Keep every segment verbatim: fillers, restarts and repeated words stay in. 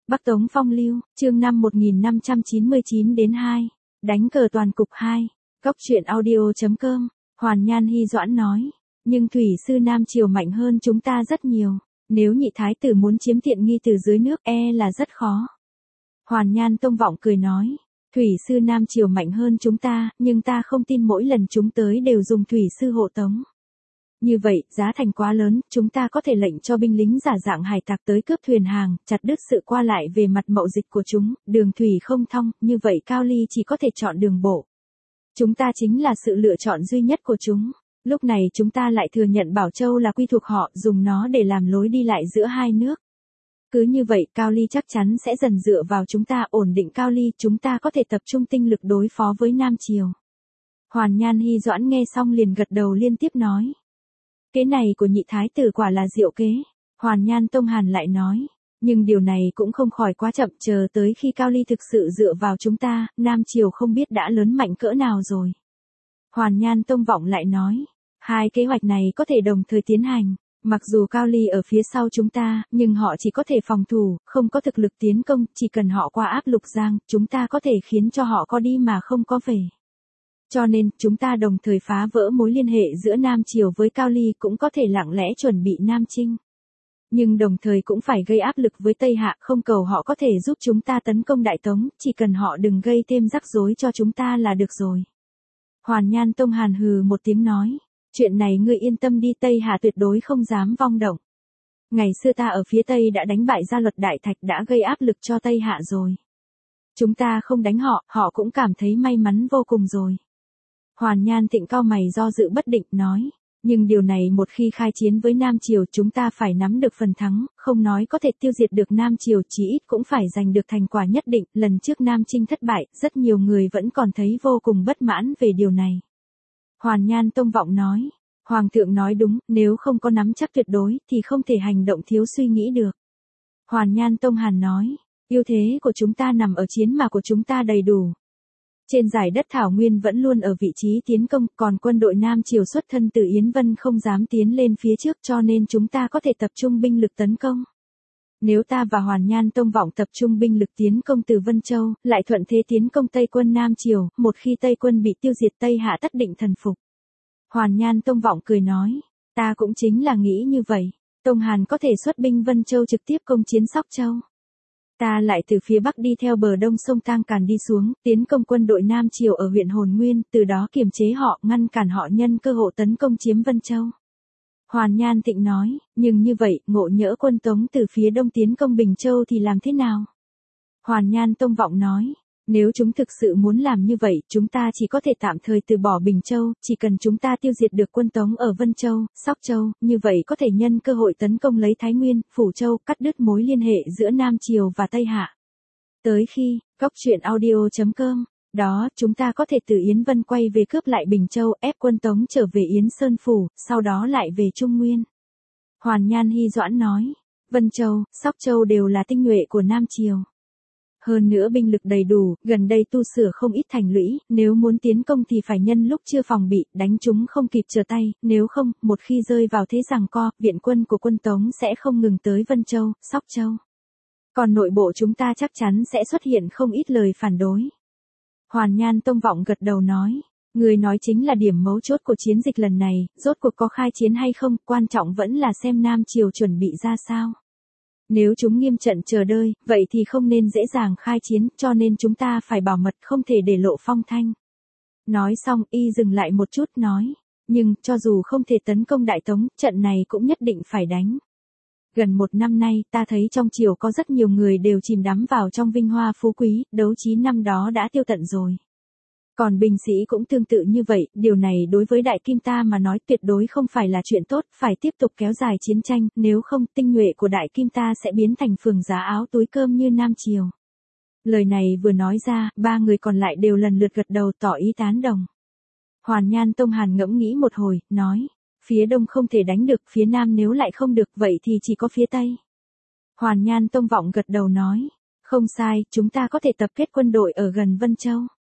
Bắc Tống Phong Lưu, chương năm một nghìn năm trăm chín mươi chín đến hai. Đánh cờ toàn cục hai. Góc truyện audio.com. Hoàn Nhan Hy Doãn nói. Nhưng thủy sư Nam Triều mạnh hơn chúng ta rất nhiều. Nếu nhị thái tử muốn chiếm tiện nghi từ dưới nước e là rất khó. Hoàn Nhan Tông Vọng cười nói. Thủy sư Nam Triều mạnh hơn chúng ta, nhưng ta không tin mỗi lần chúng tới đều dùng thủy sư hộ tống. Như vậy, giá thành quá lớn, chúng ta có thể lệnh cho binh lính giả dạng hải tặc tới cướp thuyền hàng, chặt đứt sự qua lại về mặt mậu dịch của chúng, đường thủy không thông, như vậy Cao Ly chỉ có thể chọn đường bộ. Chúng ta chính là sự lựa chọn duy nhất của chúng. Lúc này chúng ta lại thừa nhận Bảo Châu là quy thuộc họ, dùng nó để làm lối đi lại giữa hai nước. Cứ như vậy, Cao Ly chắc chắn sẽ dần dựa vào chúng ta, ổn định Cao Ly, chúng ta có thể tập trung tinh lực đối phó với Nam Triều. Hoàn Nhan Hy Doãn nghe xong liền gật đầu liên tiếp nói. Kế này của nhị thái tử quả là diệu kế. Hoàn Nhan Tông Hàn lại nói. Nhưng điều này cũng không khỏi quá chậm, chờ tới khi Cao Ly thực sự dựa vào chúng ta, Nam Triều không biết đã lớn mạnh cỡ nào rồi. Hoàn Nhan Tông Vọng lại nói. Hai kế hoạch này có thể đồng thời tiến hành. Mặc dù Cao Ly ở phía sau chúng ta, nhưng họ chỉ có thể phòng thủ, không có thực lực tiến công, chỉ cần họ qua áp Lục Giang, chúng ta có thể khiến cho họ có đi mà không có về. Cho nên, chúng ta đồng thời phá vỡ mối liên hệ giữa Nam Triều với Cao Ly, cũng có thể lặng lẽ chuẩn bị Nam Chinh. Nhưng đồng thời cũng phải gây áp lực với Tây Hạ, không cầu họ có thể giúp chúng ta tấn công Đại Tống, chỉ cần họ đừng gây thêm rắc rối cho chúng ta là được rồi. Hoàn Nhan Tông Hàn hừ một tiếng nói, chuyện này ngươi yên tâm đi, Tây Hạ tuyệt đối không dám vong động. Ngày xưa ta ở phía Tây đã đánh bại Gia Luật Đại Thạch, đã gây áp lực cho Tây Hạ rồi. Chúng ta không đánh họ, họ cũng cảm thấy may mắn vô cùng rồi. Hoàn Nhan Tịnh cau mày do dự bất định, nói, nhưng điều này một khi khai chiến với Nam Triều chúng ta phải nắm được phần thắng, không nói có thể tiêu diệt được Nam Triều, chí ít cũng phải giành được thành quả nhất định, lần trước Nam Chinh thất bại, rất nhiều người vẫn còn thấy vô cùng bất mãn về điều này. Hoàn Nhan Tông Vọng nói, Hoàng thượng nói đúng, nếu không có nắm chắc tuyệt đối, thì không thể hành động thiếu suy nghĩ được. Hoàn Nhan Tông Hàn nói, ưu thế của chúng ta nằm ở chiến mã của chúng ta đầy đủ. Trên giải đất Thảo Nguyên vẫn luôn ở vị trí tiến công, còn quân đội Nam Triều xuất thân từ Yến Vân không dám tiến lên phía trước, cho nên chúng ta có thể tập trung binh lực tấn công. Nếu ta và Hoàn Nhan Tông Vọng tập trung binh lực tiến công từ Vân Châu, lại thuận thế tiến công Tây quân Nam Triều, một khi Tây quân bị tiêu diệt Tây Hạ tất định thần phục. Hoàn Nhan Tông Vọng cười nói, ta cũng chính là nghĩ như vậy, Tông Hàn có thể xuất binh Vân Châu trực tiếp công chiến Sóc Châu. Ta lại từ phía Bắc đi theo bờ đông sông Tang Càn đi xuống, tiến công quân đội Nam Triều ở huyện Hồn Nguyên, từ đó kiềm chế họ, ngăn cản họ nhân cơ hội tấn công chiếm Vân Châu. Hoàn Nhan Tịnh nói, nhưng như vậy, ngộ nhỡ quân Tống từ phía đông tiến công Bình Châu thì làm thế nào? Hoàn Nhan Tông Vọng nói, nếu chúng thực sự muốn làm như vậy, chúng ta chỉ có thể tạm thời từ bỏ Bình Châu, chỉ cần chúng ta tiêu diệt được quân Tống ở Vân Châu, Sóc Châu, như vậy có thể nhân cơ hội tấn công lấy Thái Nguyên, Phủ Châu, cắt đứt mối liên hệ giữa Nam Triều và Tây Hạ. Tới khi, góc truyện audio.com, đó, chúng ta có thể từ Yến Vân quay về cướp lại Bình Châu, ép quân Tống trở về Yến Sơn Phủ, sau đó lại về Trung Nguyên. Hoàn Nhan Hy Doãn nói, Vân Châu, Sóc Châu đều là tinh nhuệ của Nam Triều. Hơn nữa binh lực đầy đủ, gần đây tu sửa không ít thành lũy, nếu muốn tiến công thì phải nhân lúc chưa phòng bị, đánh chúng không kịp trở tay, nếu không, một khi rơi vào thế giằng co, viện quân của quân Tống sẽ không ngừng tới Vân Châu, Sóc Châu. Còn nội bộ chúng ta chắc chắn sẽ xuất hiện không ít lời phản đối. Hoàn Nhan Tông Vọng gật đầu nói, người nói chính là điểm mấu chốt của chiến dịch lần này, rốt cuộc có khai chiến hay không, quan trọng vẫn là xem Nam Triều chuẩn bị ra sao. Nếu chúng nghiêm trận chờ đợi, vậy thì không nên dễ dàng khai chiến, cho nên chúng ta phải bảo mật, không thể để lộ phong thanh. Nói xong, y dừng lại một chút nói, nhưng, cho dù không thể tấn công Đại Tống, trận này cũng nhất định phải đánh. Gần một năm nay, ta thấy trong triều có rất nhiều người đều chìm đắm vào trong vinh hoa phú quý, đấu trí năm đó đã tiêu tận rồi. Còn binh sĩ cũng tương tự như vậy, điều này đối với Đại Kim ta mà nói tuyệt đối không phải là chuyện tốt, phải tiếp tục kéo dài chiến tranh, nếu không tinh nhuệ của Đại Kim ta sẽ biến thành phường giá áo túi cơm như Nam Triều. Lời này vừa nói ra, ba người còn lại đều lần lượt gật đầu tỏ ý tán đồng. Hoàn Nhan Tông Hàn ngẫm nghĩ một hồi, nói, phía đông không thể đánh được, phía nam nếu lại không được, vậy thì chỉ có phía tây. Hoàn Nhan Tông Vọng gật đầu nói, không sai, chúng ta có thể tập kết quân đội ở gần Vân Châu.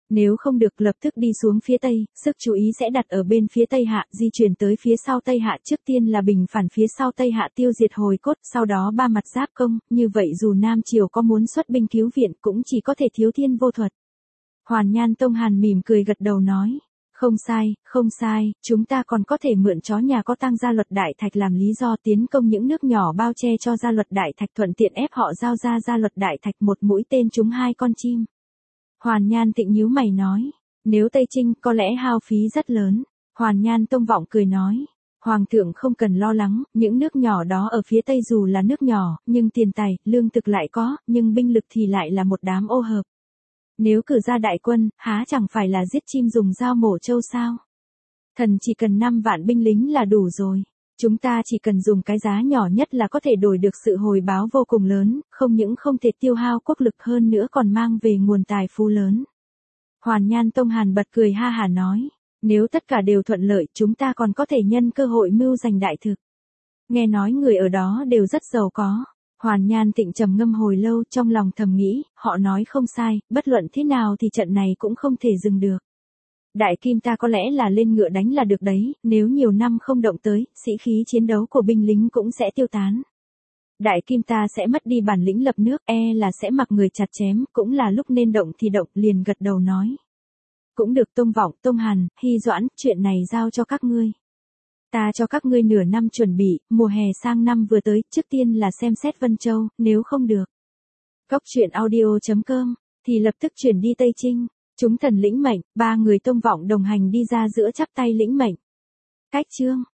Nếu không được lập tức đi xuống phía tây, sức chú ý sẽ đặt ở bên phía tây hạ, di chuyển tới phía sau tây hạ, trước tiên là bình phản phía sau tây hạ tiêu diệt hồi cốt, sau đó ba mặt giáp công, như vậy dù Nam Triều có muốn xuất binh cứu viện cũng chỉ có thể thiếu thiên vô thuật. Hoàn Nhan Tông Hàn mỉm cười gật đầu nói, không sai, không sai, chúng ta còn có thể mượn chó nhà có tang Gia Luật Đại Thạch làm lý do tiến công những nước nhỏ bao che cho Gia Luật Đại Thạch, thuận tiện ép họ giao ra Gia Luật Đại Thạch, một mũi tên trúng hai con chim. Hoàn Nhan Tịnh nhíu mày nói, nếu Tây Trinh có lẽ hao phí rất lớn. Hoàn Nhan Tông Vọng cười nói, Hoàng thượng không cần lo lắng, những nước nhỏ đó ở phía Tây dù là nước nhỏ, nhưng tiền tài, lương thực lại có, nhưng binh lực thì lại là một đám ô hợp. Nếu cử ra đại quân, há chẳng phải là giết chim dùng dao mổ trâu sao? Thần chỉ cần năm vạn binh lính là đủ rồi. Chúng ta chỉ cần dùng cái giá nhỏ nhất là có thể đổi được sự hồi báo vô cùng lớn, không những không thể tiêu hao quốc lực hơn nữa còn mang về nguồn tài phú lớn. Hoàn Nhan Tông Hàn bật cười ha hả nói, nếu tất cả đều thuận lợi chúng ta còn có thể nhân cơ hội mưu giành đại thực. Nghe nói người ở đó đều rất giàu có. Hoàn Nhan Tịnh trầm ngâm hồi lâu, trong lòng thầm nghĩ, họ nói không sai, bất luận thế nào thì trận này cũng không thể dừng được. Đại Kim ta có lẽ là lên ngựa đánh là được đấy, nếu nhiều năm không động tới, sĩ khí chiến đấu của binh lính cũng sẽ tiêu tán. Đại Kim ta sẽ mất đi bản lĩnh lập nước, e là sẽ mặc người chặt chém, cũng là lúc nên động thì động, liền gật đầu nói. Cũng được Tông Vọng, Tông Hàn, Hy Doãn, chuyện này giao cho các ngươi. Ta cho các ngươi nửa năm chuẩn bị, mùa hè sang năm vừa tới, trước tiên là xem xét Vân Châu, nếu không được. Cốc truyện audio chấm com, thì lập tức chuyển đi Tây Trinh. Chúng thần lĩnh mệnh, ba người Tông Vọng đồng hành đi ra giữa chắp tay lĩnh mệnh. Cách chương.